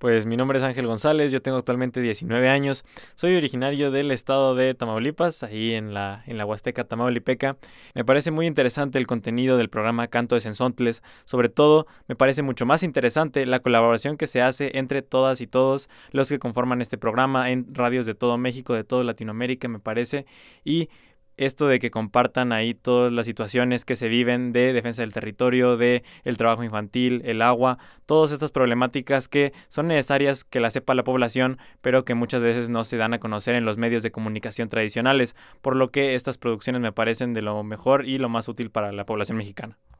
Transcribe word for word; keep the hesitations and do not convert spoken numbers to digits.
Pues mi nombre es Ángel González, yo tengo actualmente diecinueve años, soy originario del estado de Tamaulipas, ahí en la, en la Huasteca Tamaulipeca. Me parece muy interesante el contenido del programa Canto de Sensontles, sobre todo me parece mucho más interesante la colaboración que se hace entre todas y todos los que conforman este programa en radios de todo México, de toda Latinoamérica me parece, y esto de que compartan ahí todas las situaciones que se viven de defensa del territorio, de el trabajo infantil, el agua, todas estas problemáticas que son necesarias que la sepa la población, pero que muchas veces no se dan a conocer en los medios de comunicación tradicionales, por lo que estas producciones me parecen de lo mejor y lo más útil para la población mexicana.